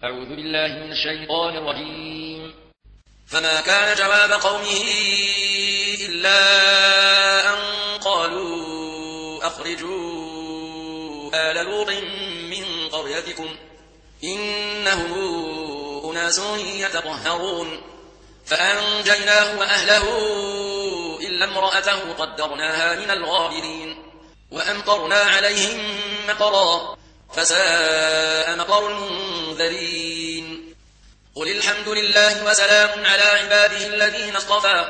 أعوذ بالله من الشيطان الرجيم. فما كان جواب قومه إلا أن قالوا أخرجوا آل لوط من قريتكم إنهم أناس يتطهرون فأنجيناه وأهله إلا امرأته قدرناها من الغابرين وأمطرنا عليهم مطرا فساء مطر المنذرين. قل الحمد لله وسلام على عباده الذين اصطفى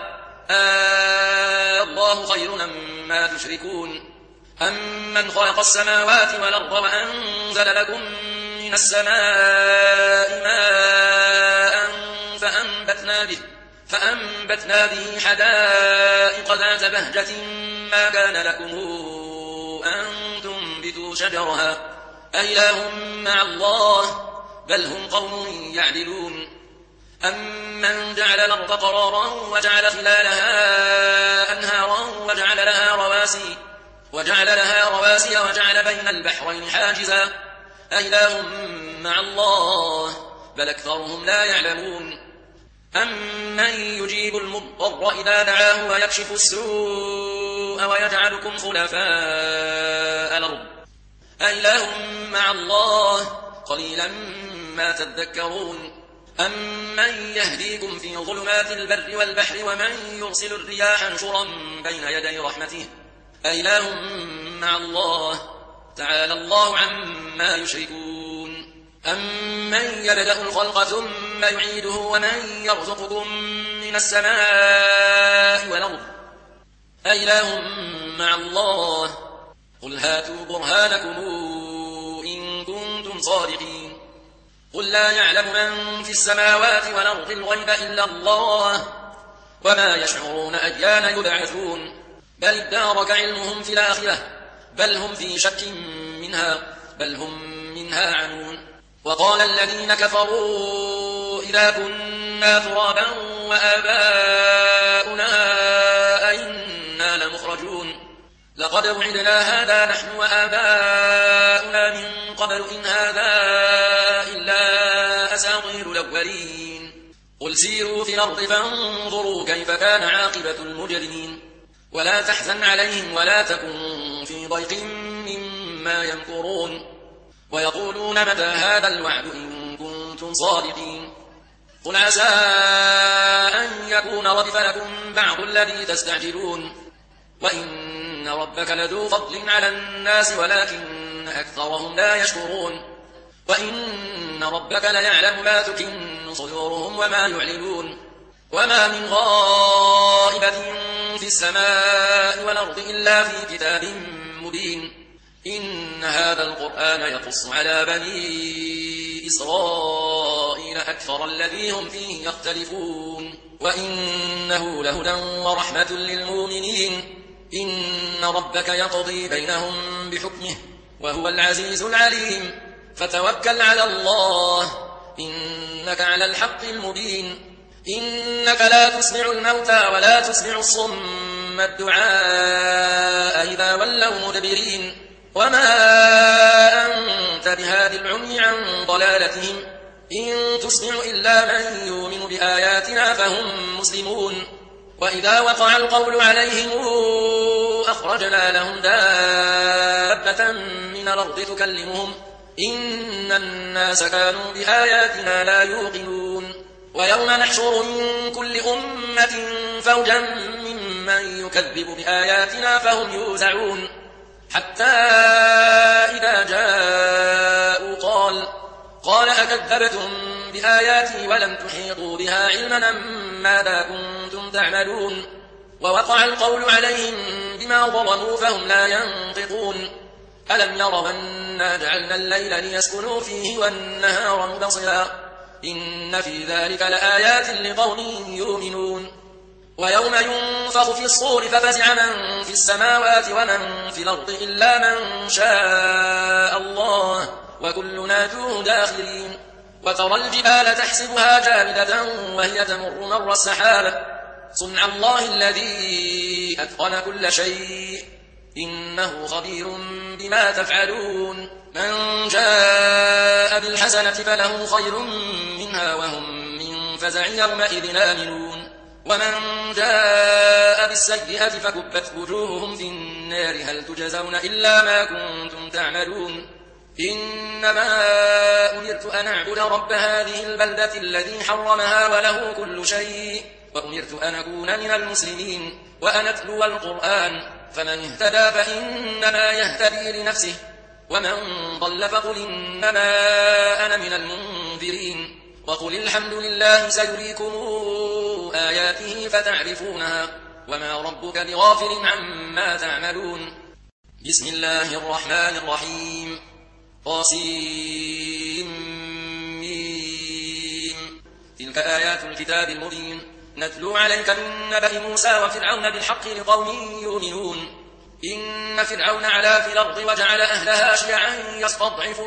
الله خير أما تشركون أمن خلق السماوات والأرض وأنزل لكم من السماء ماء فأنبتنا به حدائق ذات بهجة ما كان لكم أن تنبتوا شجرها أإله مع الله بل هم قوم يعدلون. أمن جعل الأرض قرارا وجعل خلالها أنهارا وجعل لها رواسي وجعل بين البحرين حاجزا أإله مع الله بل أكثرهم لا يعلمون. أمن يجيب المضطر إذا دعاه ويكشف السوء ويجعلكم خلفاء الأرض أإله مع الله قليلا ما تذكرون. أمن يهديكم في ظلمات البر والبحر ومن يرسل الرياح نشرا بين يدي رحمته أإله مع الله تعالى الله عما يشركون. أمن يبدأ الخلق ثم يعيده ومن يرزقكم من السماء والأرض أإله مع الله قل هاتوا برهانكم إن كنتم صادقين. قل لا يعلم من في السماوات والأرض الغيب إلا الله وما يشعرون أيان يبعثون بل ادارك علمهم في الآخرة بل هم في شك منها بل هم منها عنون. وقال الذين كفروا إذا كنا ترابا وآباؤنا أئنا لمخرجون لقد وعدنا هذا نحن وآباؤنا من قبل إن هذا إلا أساطير الأولين. قل سيروا في الأرض فانظروا كيف كان عاقبة المجرمين ولا تحزن عليهم ولا تكن في ضيق مما يمكرون ويقولون متى هذا الوعد إن كنتم صادقين. قل عسى أن يكون ردف لكم بعض الذي تستعجلون وإن ربك لذو فضل على الناس ولكن أكثرهم لا يشكرون. وإن ربك ليعلم ما تكن صدورهم وما يعلنون وما من غائبة في السماء والأرض إلا في كتاب مبين. إن هذا القرآن يقص على بني إسرائيل أكثر الذي هم فيه يختلفون وإنه لهدى ورحمة للمؤمنين. إن ربك يقضي بينهم بحكمه وهو العزيز العليم. فتوكل على الله إنك على الحق المبين. إنك لا تسمع الموتى ولا تسمع الصم الدعاء إذا ولوا مدبرين وما أنت بهادي العمي عن ضلالتهم إن تسمع إلا من يؤمن بآياتنا فهم مسلمون. وإذا وقع القول عليهم أخرجنا لهم دابة من الأرض تكلمهم إن الناس كانوا بآياتنا لا يوقنون. ويوم نحشر من كل أمة فوجا ممن يكذب بآياتنا فهم يوزعون حتى إذا جاءوا قال أكذبتم بآياتي ولم تحيطوا بها علما ماذا كنتم تعملون. ووقع القول عليهم بما ظلموا فهم لا ينطقون. ألم يروا أنا جعلنا الليل ليسكنوا فيه والنهار مبصرا إن في ذلك لآيات لقوم يؤمنون. ويوم ينفخ في الصور ففزع من في السماوات ومن في الأرض إلا من شاء الله وكلنا فيه داخلين. وترى الجبال تحسبها جامدة وهي تمر مر السحاب صنع الله الذي أتقن كل شيء إنه خبير بما تفعلون من جاء بالحسنة فله خير منها وهم من فزع يومئذ آمنون ومن جاء بالسيئة فكبت وجوههم في النار هل تجزون إلا ما كنتم تعملون إنما أمرت أن أعبد رب هذه البلدة الذي حرمها وله كل شيء وأمرت أن أكون من المسلمين وأن أتلو القرآن فمن اهتدى فإنما يهتدي لنفسه ومن ضل فقل إنما أنا من المنذرين وقل الحمد لله سيريكم آياته فتعرفونها وما ربك بغافل عما تعملون بسم الله الرحمن الرحيم طاسيم تلك آيات الكتاب المبين نتلو عليك من نبأ موسى وفرعون بالحق لقوم يؤمنون إن فرعون علا في الأرض وجعل أهلها شيعا يستضعف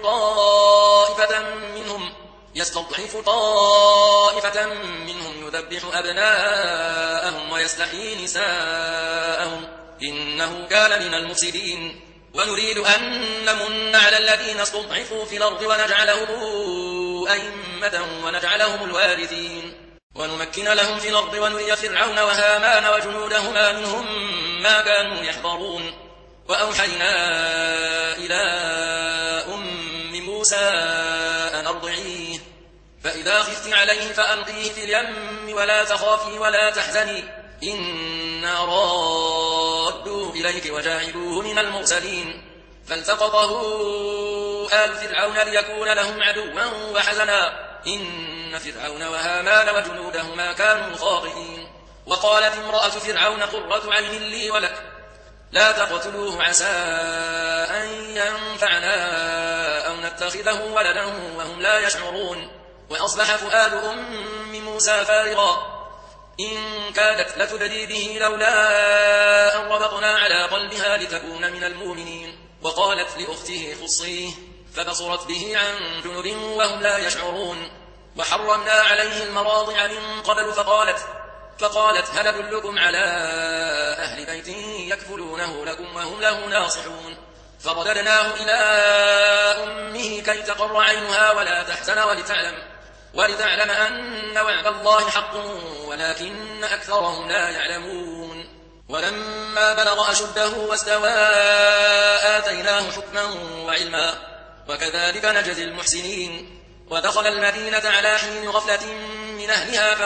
طائفة منهم يذبح أبناءهم ويستحيي نساءهم إنه كان من المفسدين ونريد أن نمن على الذين استضعفوا في الأرض ونجعلهم أئمة ونجعلهم الوارثين ونمكن لهم في الأرض ونري فرعون وهامان وجنودهما منهم ما كانوا يحضرون وأوحينا إلى أم موسى أن أرضعيه فإذا خفت عليه فألقيه في اليم ولا تخافي ولا تحزني إنا رادوه إليك وجاعلوه من المرسلين فالتقطه آل فرعون ليكون لهم عدوا وحزنا إن فرعون وهامان وجنودهما كانوا خاطئين وقالت امرأة فرعون قرة عين لي ولك لا تقتلوه عسى أن ينفعنا أو نتخذه ولدا وهم لا يشعرون وأصبح فؤاد أم موسى فارغا إن كادت لتبدي به لولا أن ربطنا على قلبها لتكون من المؤمنين وقالت لأخته خصيه فبصرت به عن جنب وهم لا يشعرون وحرمنا عليه المراضع من قبل فقالت هل أدلكم على أهل بيت يكفلونه لكم وهم له ناصحون فرددناه إلى أمه كي تقر عينها ولا تحزن ولتعلم أن وعد الله حق ولكن أكثرهم لا يعلمون ولما بلغ أشده واستوى آتيناه حكما وعلما وكذلك نجزي المحسنين ودخل المدينة على حين غفلة من أهلها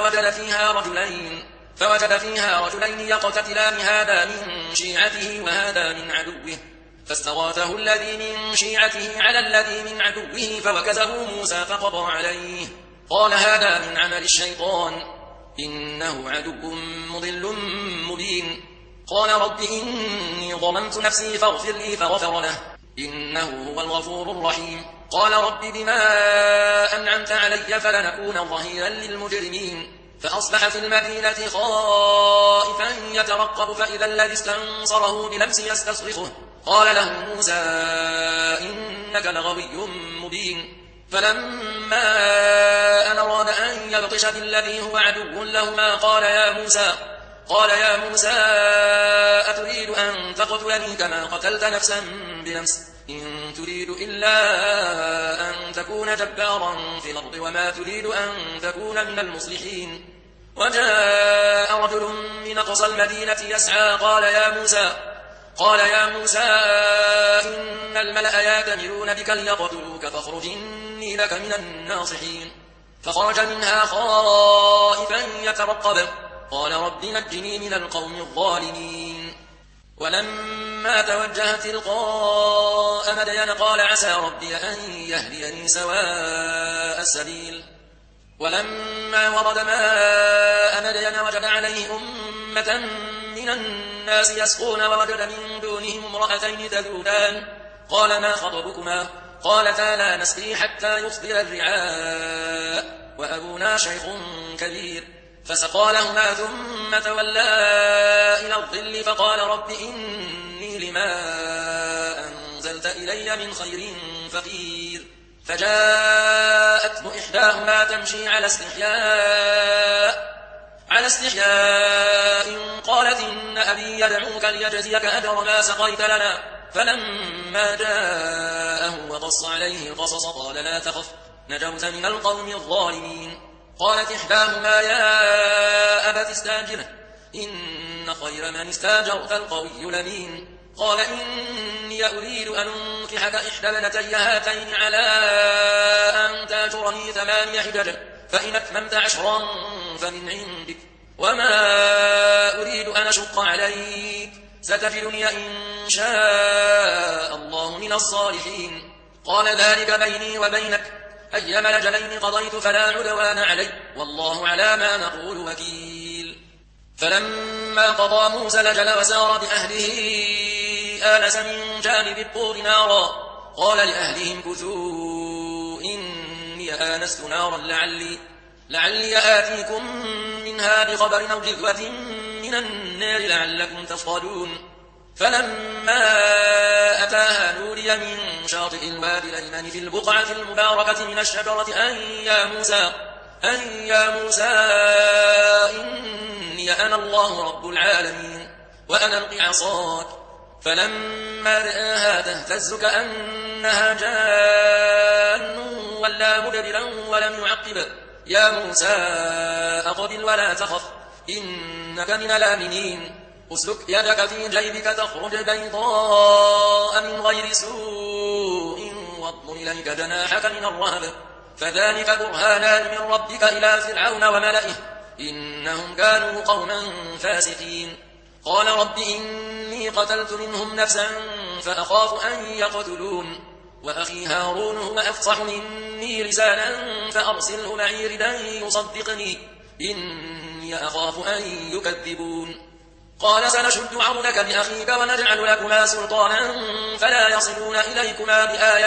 فوجد فيها رجلين يقتتلان هذا من شيعته وهذا من عدوه فاستغاثه الذي من شيعته على الذي من عدوه فوكزه موسى فقضى عليه قال هذا من عمل الشيطان إنه عدو مضل مبين قال رب إني ظلمت نفسي فاغفر لي فغفر له إنه هو الغفور الرحيم قال رب بما أنعمت علي فلنكون ظهيرا للمجرمين فأصبح في المدينة خائفا يترقب فإذا الذي استنصره بلمس يستصرخه قال له موسى إنك لغوي مبين فلما أن أراد أن يبطش بالذي هو عدو لهما قال يا موسى أتريد أن تقتلني كما قتلت نفسا بنفس إن تريد إلا أن تكون جبارا في الأرض وما تريد أن تكون من المصلحين وجاء رجل من أقصى المدينة يسعى قال يا موسى إن الملأ يأتمرون بك ليقتلوك فاخرج إني لك من الناصحين فخرج منها خائفا يترقب قال رب نجني من القوم الظالمين ولما توجه تلقاء مدين قال عسى ربي أن يهديني سواء السبيل ولما ورد ماء مدين وجد عليه أمة من الناس يسقون ووجد من دونهم امرأتين تذودان قال ما خطبكما قالتا لا نسقي حتى يصدر الرعاء وأبونا شيخ كبير فسقى لهما ثم تولى إلى الظل فقال رب إني لما أنزلت إلي من خير فقير فجاءته إحداهما تمشي على استحياء على استحياء قالت إن أبي يدعوك ليجزيك أجر ما سقيت لنا. فلما جاءه وقص عليه القصص قال لا تخف نجوت من القوم الظالمين. قالت إحداهما يا أبت استاجره إن خير من استاجرت القوي الأمين. قال إني أريد أن أنكحك إحدى ابنتي هاتين على أن تأجرني 8 حجج فإن أتممت 10 فمن عندك وما أريد أن أشق عليك ستجدني إن شاء الله من الصالحين. قال ذلك بيني وبينك أيما الأجلين قضيت فلا عدوان علي والله على ما نقول وكيل. فلما قضى موسى الأجل وسار بأهله آنس من جانب الطور نارا قال لأهلهم كثوا إني آنست نارا لعلي آتيكم منها بخبر أو جذوة من النار لعلكم تصطلون. فلما أتاها نودي من شاطئ الوادي الأيمن في البقعة المباركة من الشجرة أن يا موسى إني أنا الله رب العالمين وأن ألق عصاك. فلما رآها تهتز كأنها جان ولا مدبرا ولم يعقب يا موسى أقبل ولا تخف إنك من الآمنين. أسلك يدك في جيبك تخرج بيضاء من غير سوء واضم إليك جناحك من الرهب فذلك برهانان من ربك إلى فرعون وملئه إنهم كانوا قوما فاسقين. قال رب إني قتلت منهم نفسا فأخاف أن يقتلون وأخي هارون هو أفصح مني لسانا فأرسله معي ردا يصدقني إني أخاف أن يكذبون. قال سنشد عضدك بأخيك ونجعل لكما سلطانا فلا يصلون إليكما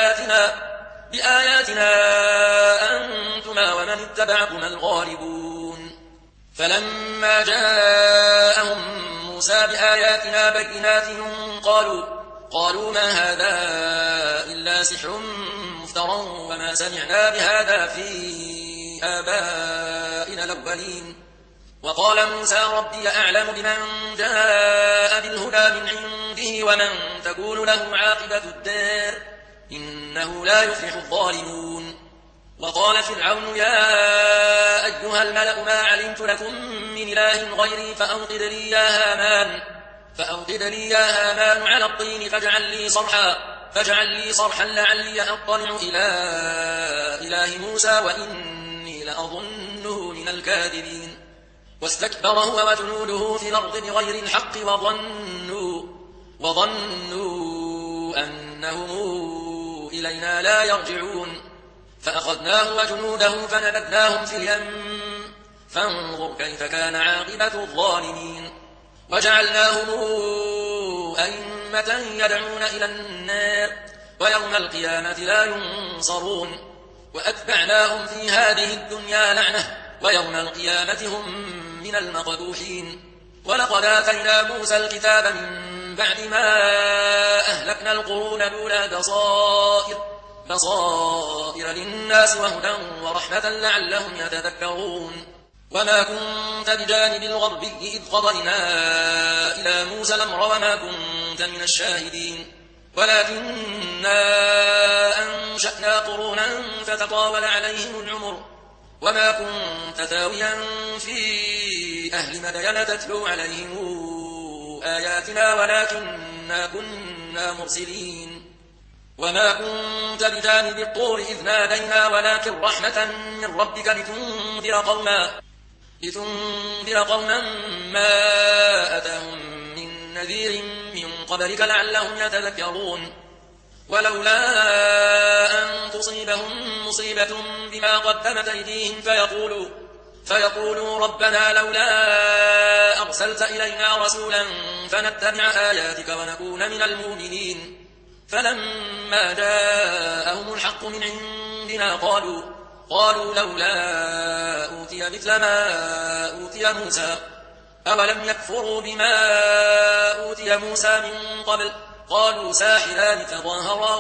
بآياتنا أنتما ومن اتبعكما الغالبون. فلما جاءهم موسى بآياتنا بينات قالوا ما هذا إلا سحر مفترى وما سمعنا بهذا في آبائنا الأولين. وقال موسى ربي أعلم بمن جاء بالهدى من عنده ومن تكون له عاقبة الدار إنه لا يفلح الظالمون. وقال فرعون يا أيها الملأ ما علمت لكم من إله غيري فأوقد لي يا هامان على الطين فاجعل لي صرحا لعلي أطلع إلى إله موسى وإني لأظنه من الكاذبين. واستكبر هو وجنوده في الأرض بغير الحق وظنوا أنهم إلينا لا يرجعون. فأخذناه وجنوده فنبذناهم في اليم فانظر كيف كان عاقبة الظالمين. وجعلناهم أئمة يدعون إلى النار ويوم القيامة لا ينصرون. وأتبعناهم في هذه الدنيا لعنة ويوم القيامة هم من المقبوحين. ولقد آتينا موسى الكتاب من بعد ما أهلكنا القرون الأولى بصائر للناس وهدى ورحمة لعلهم يتذكرون. وما كنت بجانب الغربي إذ قضينا إلى موسى الأمر وما كنت من الشاهدين ولكننا أنشأنا قرونا فتطاول عليهم العمر وما كنت ثاويا في أهل مدين تتلو عليهم آياتنا ولكننا كنا مرسلين. وما كنت بجانب الطور إذ نادينا ولكن رحمة من ربك لتنذر قوما ما أتاهم من نذير من قبلك لعلهم يتذكرون. ولولا أن تصيبهم مصيبة بما قدمت أيديهم فيقولوا ربنا لولا أرسلت إلينا رسولا فنتبع آياتك ونكون من المؤمنين. فلما جاءهم الحق من عندنا قالوا لولا أوتي مثل ما أوتي موسى أولم يكفروا بما أوتي موسى من قبل قالوا ساحران تظاهرا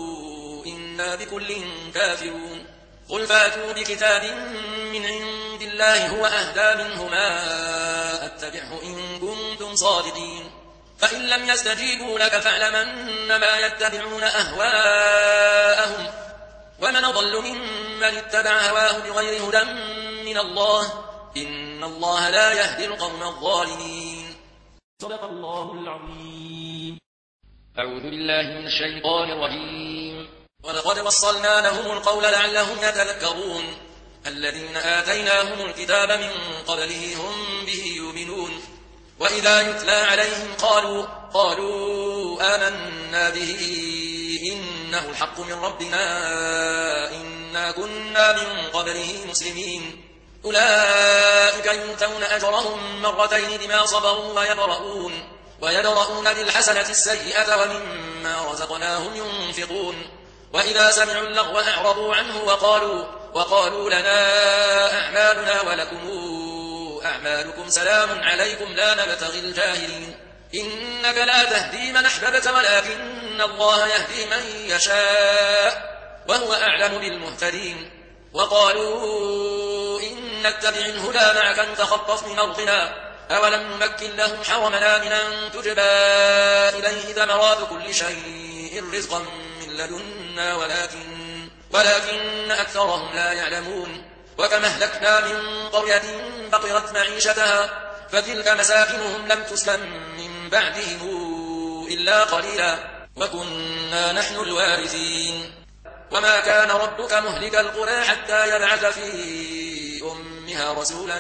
وقالوا إنا بكل كافرون. قل فاتوا بكتاب من عند الله هو أهدى منهما أتبعه إن كنتم صادقين فإن لم يستجيبوا لك فاعلم أنما يتبعون أهواءهم ومن أضل ممن اتبع هواه بغير هدى من الله إن الله لا يهدي القوم الظالمين. صدق الله العظيم. أعوذ بالله من الشيطان الرجيم. ولقد وصلنا لهم القول لعلهم يتذكرون الذين آتيناهم الكتاب من قبله هم به يؤمنون وإذا يتلى عليهم قالوا آمنا به إنه الحق من ربنا إنا كنا من قبله مسلمين أولئك يؤتون أجرهم مرتين بما صبروا ويدرؤون بالحسنة السيئة ومما رزقناهم ينفقون وإذا سمعوا اللغو أعرضوا عنه وقالوا لنا أعمالنا ولكم أعمالكم سلام عليكم لا نبتغي الجاهلين إنك لا تهدي من أحببت ولكن الله يهدي من يشاء وهو أعلم بالمهتدين وقالوا إن نتبع الهدى معك نتخطف من أرضنا أولم نمكن لهم حرمنا من أن تجبى إليه ثمرات كل شيء رزقا من لدنا ولكن أكثرهم لا يعلمون وكم أهلكنا من قرية بطرت معيشتها فتلك مساكنهم لم تسكن من بعدهم إلا قليلا وكنا نحن الوارثين وما كان ربك مهلك القرى حتى يبعث في أمها رسولا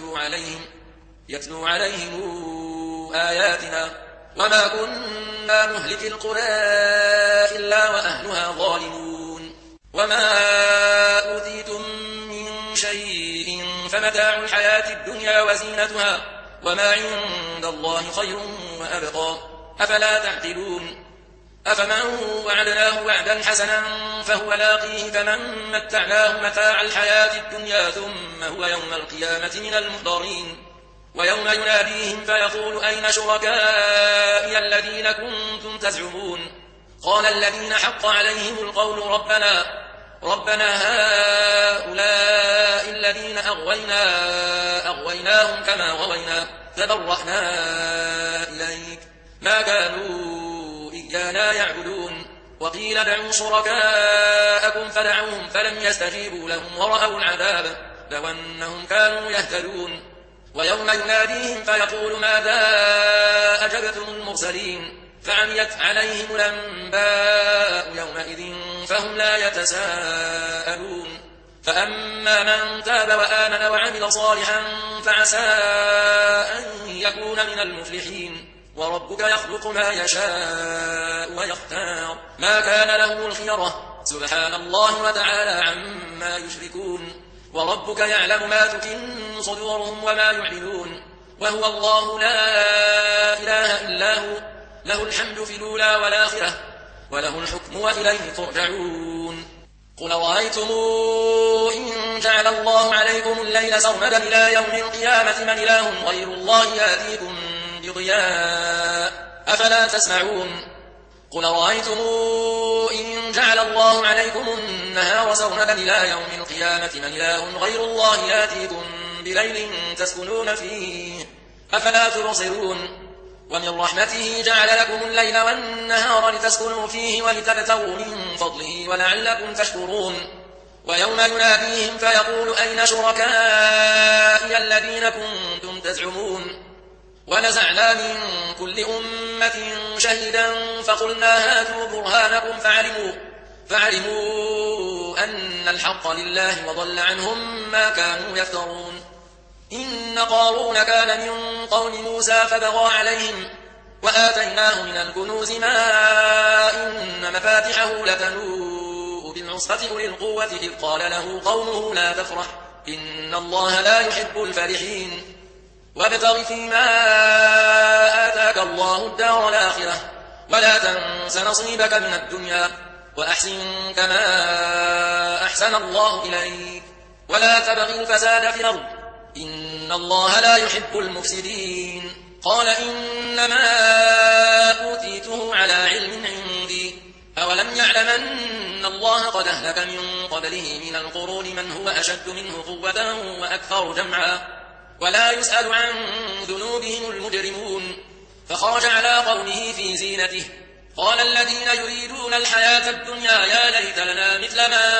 يتلو عليهم آياتنا وما كنا مهلك القرى إلا وأهلها ظالمون وما أوتيتم من شيء فمتاع الحياة الدنيا وزينتها وما عند الله خير وأبقى أفلا تعقلون أفمن وعدناه وعدا حسنا فهو لاقيه كمن متعناه متاع الحياة الدنيا ثم هو يوم القيامة من المحضرين ويوم يناديهم فيقول أين شركائي الذين كنتم تزعمون قال الذين حق عليهم القول ربنا هؤلاء الذين أغويناهم كما غوينا تبرأنا إليك ما كانوا إيانا يعبدون وقيل ادعوا شركاءكم فدعوهم فلم يستجيبوا لهم ورأوا العذاب لو أنهم كانوا يهتدون ويوم يناديهم فيقول ماذا أجبتم المرسلين فعميت عليهم الأنباء يومئذ فهم لا يتساءلون فأما من تاب وآمن وعمل صالحا فعسى أن يكون من المفلحين وربك يخلق ما يشاء ويختار ما كان له الخيرة سبحان الله وتعالى عما يشركون وربك يعلم ما تكن صدورهم وما يعلنون وهو الله لا إله إلا هو له الحمد في الأولى والآخرة وله الحكم وإليه ترجعون قل رأيتم إن جعل الله عليكم الليل سرمدا إلى يوم القيامة من إله غير الله يأتيكم بضياء أفلا تسمعون قل رأيتم إن جعل الله عليكم النهار سرمدا إلى يوم القيامة من إله غير الله يأتيكم بليل تسكنون فيه أفلا تبصرون ومن رحمته جعل لكم الليل والنهار لتسكنوا فيه ولتبتغوا من فضله ولعلكم تشكرون ويوم يناديهم فيقول أين شركائي الذين كنتم تزعمون ونزعنا من كل أمة شهيدا فقلنا هاتوا برهانكم فعلموا أن الحق لله وضل عنهم ما كانوا يفترون إن قارون كان من قوم موسى فبغى عليهم وآتيناه من الكنوز ما إن مفاتحه لتنوء بالعصبة أولي القوة إذ قال له قومه لا تفرح إن الله لا يحب الفرحين وابتغ فيما آتاك الله الدار الآخرة ولا تنس نصيبك من الدنيا وأحسن كما أحسن الله إليك ولا تبغي الفساد في الأرض إن الله لا يحب المفسدين قال إنما أوتيته على علم عندي أولم يعلم أن الله قد أهلك من قبله من القرون من هو أشد منه قوة وأكثر جمعا ولا يسأل عن ذنوبهم المجرمون فخرج على قومه في زينته قال الذين يريدون الحياة الدنيا يا ليت لنا مثل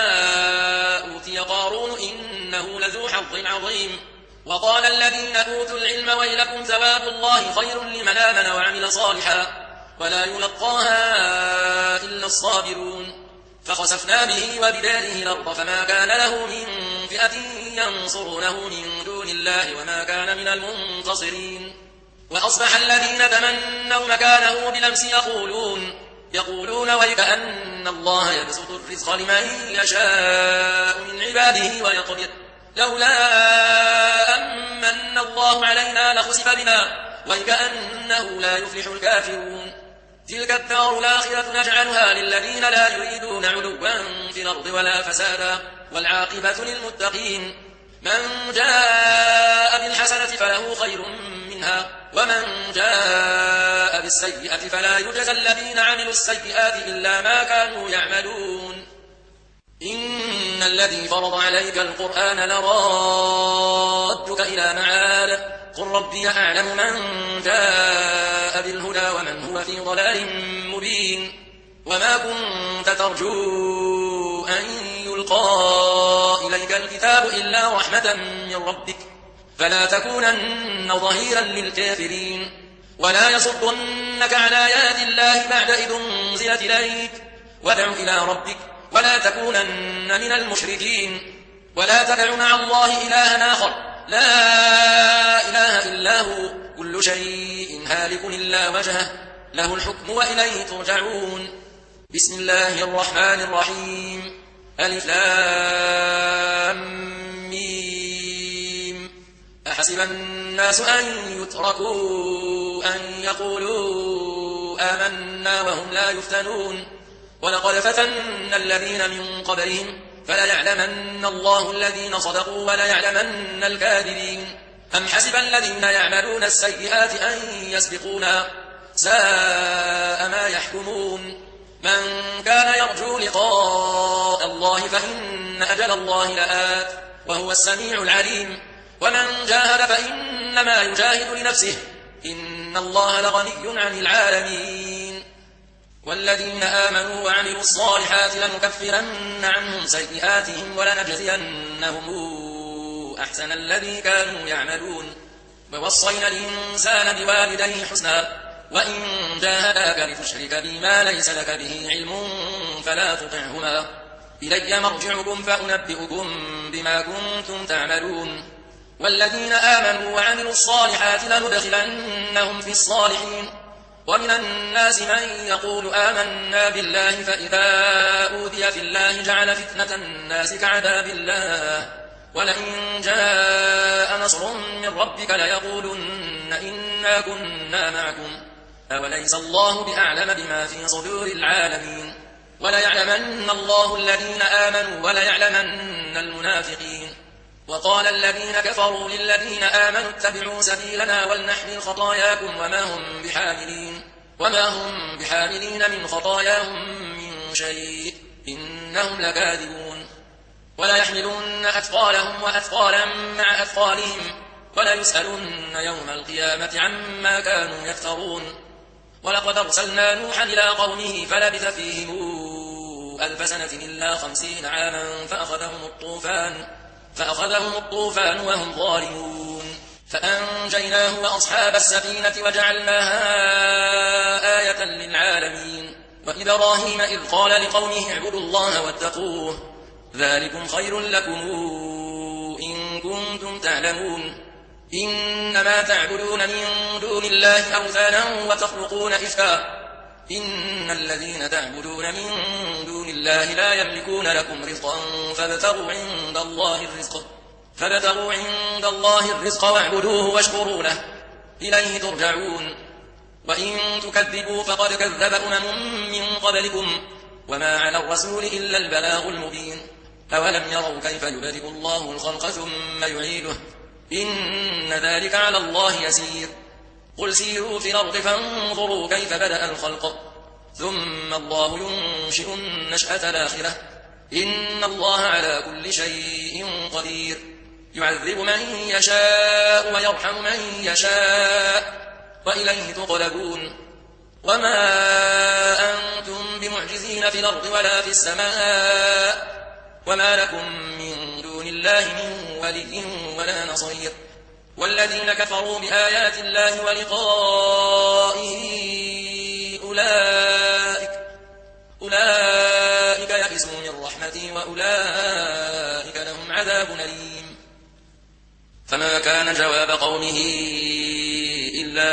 ما أوتي قارون إنه لذو حظ عظيم وقال الذين أوتوا العلم ويلكم ثواب الله خير لمن آمن وعمل صالحا ولا يلقاها إلا الصابرون فخسفنا به وبداره الأرض فما كان له من فئة ينصرونه من دون الله وما كان من المنتصرين وأصبح الذين تمنوا مكانه بالأمس يقولون ويكأن الله يبسط الرزق لمن يشاء من عباده ويقدر لولا أمن الله علينا لخسف بنا ويكأنه لا يفلح الكافرون تلك الدار الآخرة نجعلها للذين لا يريدون علوا في الأرض ولا فسادا والعاقبة للمتقين من جاء بالحسنة فله خير منها ومن جاء بالسيئة فلا يجزى الذين عملوا السيئات إلا ما كانوا يعملون إن الذي فرض عليك القرآن لرادك إلى معاد قل ربي أعلم من جاء بالهدى ومن هو في ضلال مبين وما كنت ترجو أن يلقى إليك الكتاب إلا رحمة من ربك فلا تكونن ظهيرا للكافرين ولا يصدنك عن آيات الله بعد إذ أنزلت إليك وادع إلى ربك ولا تكونن من المشركين ولا تدع مع الله إلها آخر لا إله إلا هو كل شيء هالك إلا وجهه له الحكم وإليه ترجعون بسم الله الرحمن الرحيم ألف لام ميم أحسب الناس أن يتركوا أن يقولوا آمنا وهم لا يفتنون ولقد فتنا الذين من قبلهم فليعلمن الله الذين صدقوا وليعلمن الكاذبين أم حسب الذين يعملون السيئات أن يسبقونا ساء ما يحكمون من كان يرجو لقاء الله فإن أجل الله لآت وهو السميع العليم ومن جاهد فإنما يجاهد لنفسه إن الله لغني عن العالمين والذين آمنوا وعملوا الصالحات لنكفرن عنهم سيئاتهم ولنجزينهم أحسن الذي كانوا يعملون ووصينا الإنسان بوالديه حسنا وإن جاهداك لتشرك بما ليس لك به علم فلا تطعهما إلي مرجعكم فأنبئكم بما كنتم تعملون والذين آمنوا وعملوا الصالحات لندخلنهم في الصالحين ومن الناس من يقول آمنا بالله فإذا أوذي في الله جعل فتنة الناس كعذاب الله ولئن جاء نصر من ربك ليقولن إنا كنا معكم أوليس الله بأعلم بما في صدور العالمين وليعلمن الله الذين آمنوا وليعلمن المنافقين وقال الذين كفروا للذين آمنوا اتبعوا سبيلنا ولنحمل خطاياكم وما هم بحاملين من خطاياهم من شيء إنهم لكاذبون ولا يحملون أثقالهم وأثقالا مع أثقالهم ولا يسألون يوم القيامة عما كانوا يفترون ولقد أرسلنا نوحا إلى قومه فلبث فيهم 1000 سنة إلا 50 عاما فأخذهم الطوفان وهم ظالمون فأنجيناه وأصحاب السفينة وجعلناها آية للعالمين وإبراهيم إذ قال لقومه اعبدوا الله واتقوه ذلكم خير لكم إن كنتم تعلمون إنما تعبدون من دون الله أوثانا وتخلقون إفكا إن الذين تعبدون من دون الله لا يملكون لكم رزقا فابتغوا عند الله الرزق واعبدوه واشكروا له إليه ترجعون وإن تكذبوا فقد كذب من قبلكم وما على الرسول إلا البلاغ المبين أولم يروا كيف يبدئ الله الخلق ثم يعيده إن ذلك على الله يسير قل سيروا في الأرض فانظروا كيف بدأ الخلق ثم الله ينشئ النشأة الآخرة إن الله على كل شيء قدير يعذب من يشاء ويرحم من يشاء وإليه تقلبون وما أنتم بمعجزين في الأرض ولا في السماء وما لكم من دون الله من ولي ولا نصير والذين كفروا بآيات الله ولقائه أولئك يئسوا من رحمتي وأولئك لهم عذاب أليم فما كان جواب قومه إلا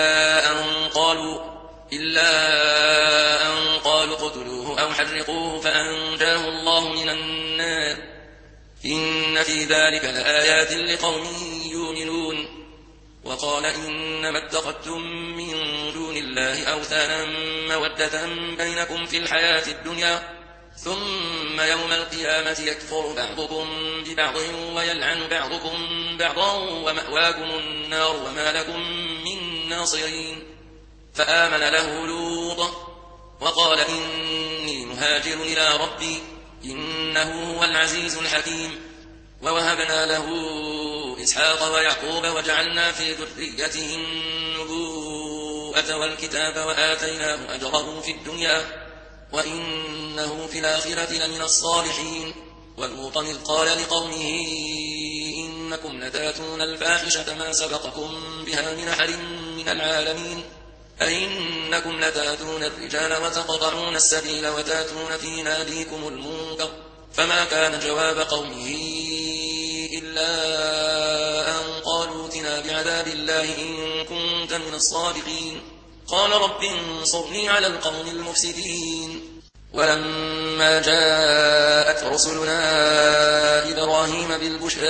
أن قالوا اقتلوه أو حرقوه فأنجاه الله من النار إن في ذلك لآيات لقوم يؤمنون وقال إنما اتخذتم من دون الله أوثانا مودة بينكم في الحياة الدنيا ثم يوم القيامة يكفر بعضكم ببعض ويلعن بعضكم بعضا ومأواكم النار وما لكم من ناصرين فآمن له لوط وقال إني مهاجر إلى ربي إنه هو العزيز الحكيم ووهبنا له إسحاق ويعقوب وجعلنا في ذريته النبوءة والكتاب وآتيناه أجره في الدنيا وإنه في الآخرة لمن الصالحين ولوطا إذ قال لقومه إنكم لتأتون الفاحشة ما سبقكم بها من أحد من العالمين أئنكم لتأتون الرجال وتقطعون السبيل وتأتون في ناديكم المنكر فما كان جواب قومه إلا أن قالوا ائتنا بعذاب الله إن كنت من الصادقين قال رب انصرني على القوم المفسدين ولما جاءت رسلنا إبراهيم بالبشرى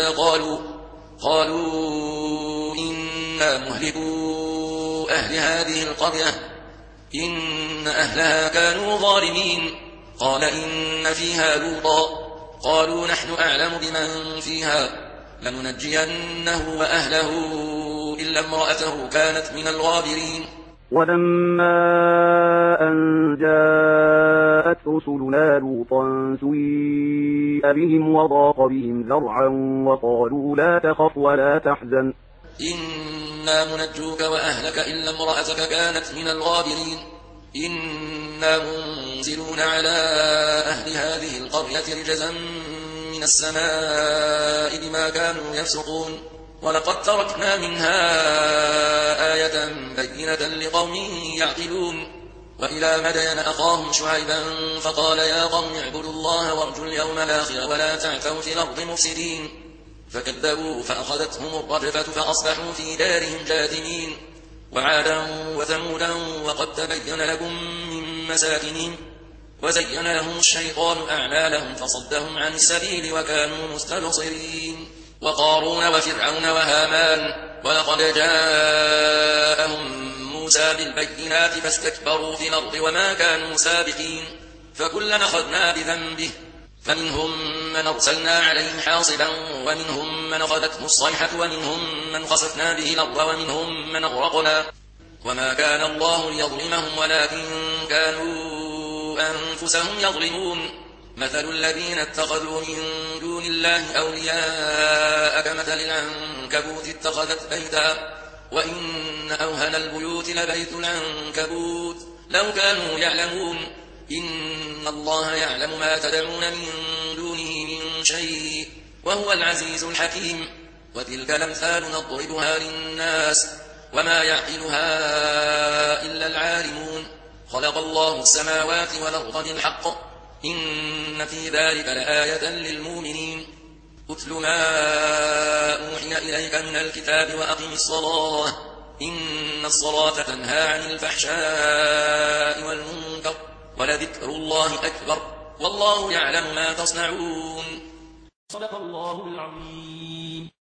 قالوا إنا مهلكو أهل هذه القرية إن أهلها كانوا ظالمين قال إن فيها لوطا قالوا نحن أعلم بمن فيها لننجينه وأهله إلا امرأته كانت من الغابرين ولما أن جاءت رسلنا لوطا سيء بهم وضاق بهم ذرعا وقالوا لا تخف ولا تحزن إنا منجوك وأهلك إلا امرأتك كانت من الغابرين إنا منزلون على أهل هذه القرية رجزا من السماء بما كانوا يفسقون ولقد تركنا منها آية بينة لقوم يعقلون وإلى مدين أخاهم شعيبا فقال يا قوم اعبدوا الله وارجوا اليوم الآخر ولا تعثوا في الأرض مفسدين فكذبوه فأخذتهم الرجفة فأصبحوا في دارهم جاثمين وعادا وثمودا وقد تبين لكم من مساكنهم وزين لهم الشيطان أعمالهم فصدهم عن السبيل وكانوا مستبصرين وقارون وفرعون وهامان ولقد جاءهم موسى بالبينات فاستكبروا في الأرض وما كانوا سابقين فكلا أخذنا بذنبه فمنهم من أرسلنا عليهم حاصبا ومنهم من أخذته الصيحة ومنهم من خسفنا به الأرض ومنهم من أغرقنا وما كان الله ليظلمهم ولكن كانوا أنفسهم يظلمون مثل الذين اتخذوا من دون الله أولياء كمثل العنكبوت اتخذت بيتا وإن أوهن البيوت لبيت العنكبوت لو كانوا يعلمون إن الله يعلم ما تدعون من دونه من شيء وهو العزيز الحكيم وتلك الأمثال نضربها للناس وما يعقلها إلا العالمون خلق الله السماوات والأرض بالحق إن في ذلك لآية للمؤمنين أتل ما أوحي إليك من الكتاب وأقم الصلاة إن الصلاة تنهى عن الفحشاء والمنكر ولذكر الله أكبر والله يعلم ما تصنعون صدق الله العظيم.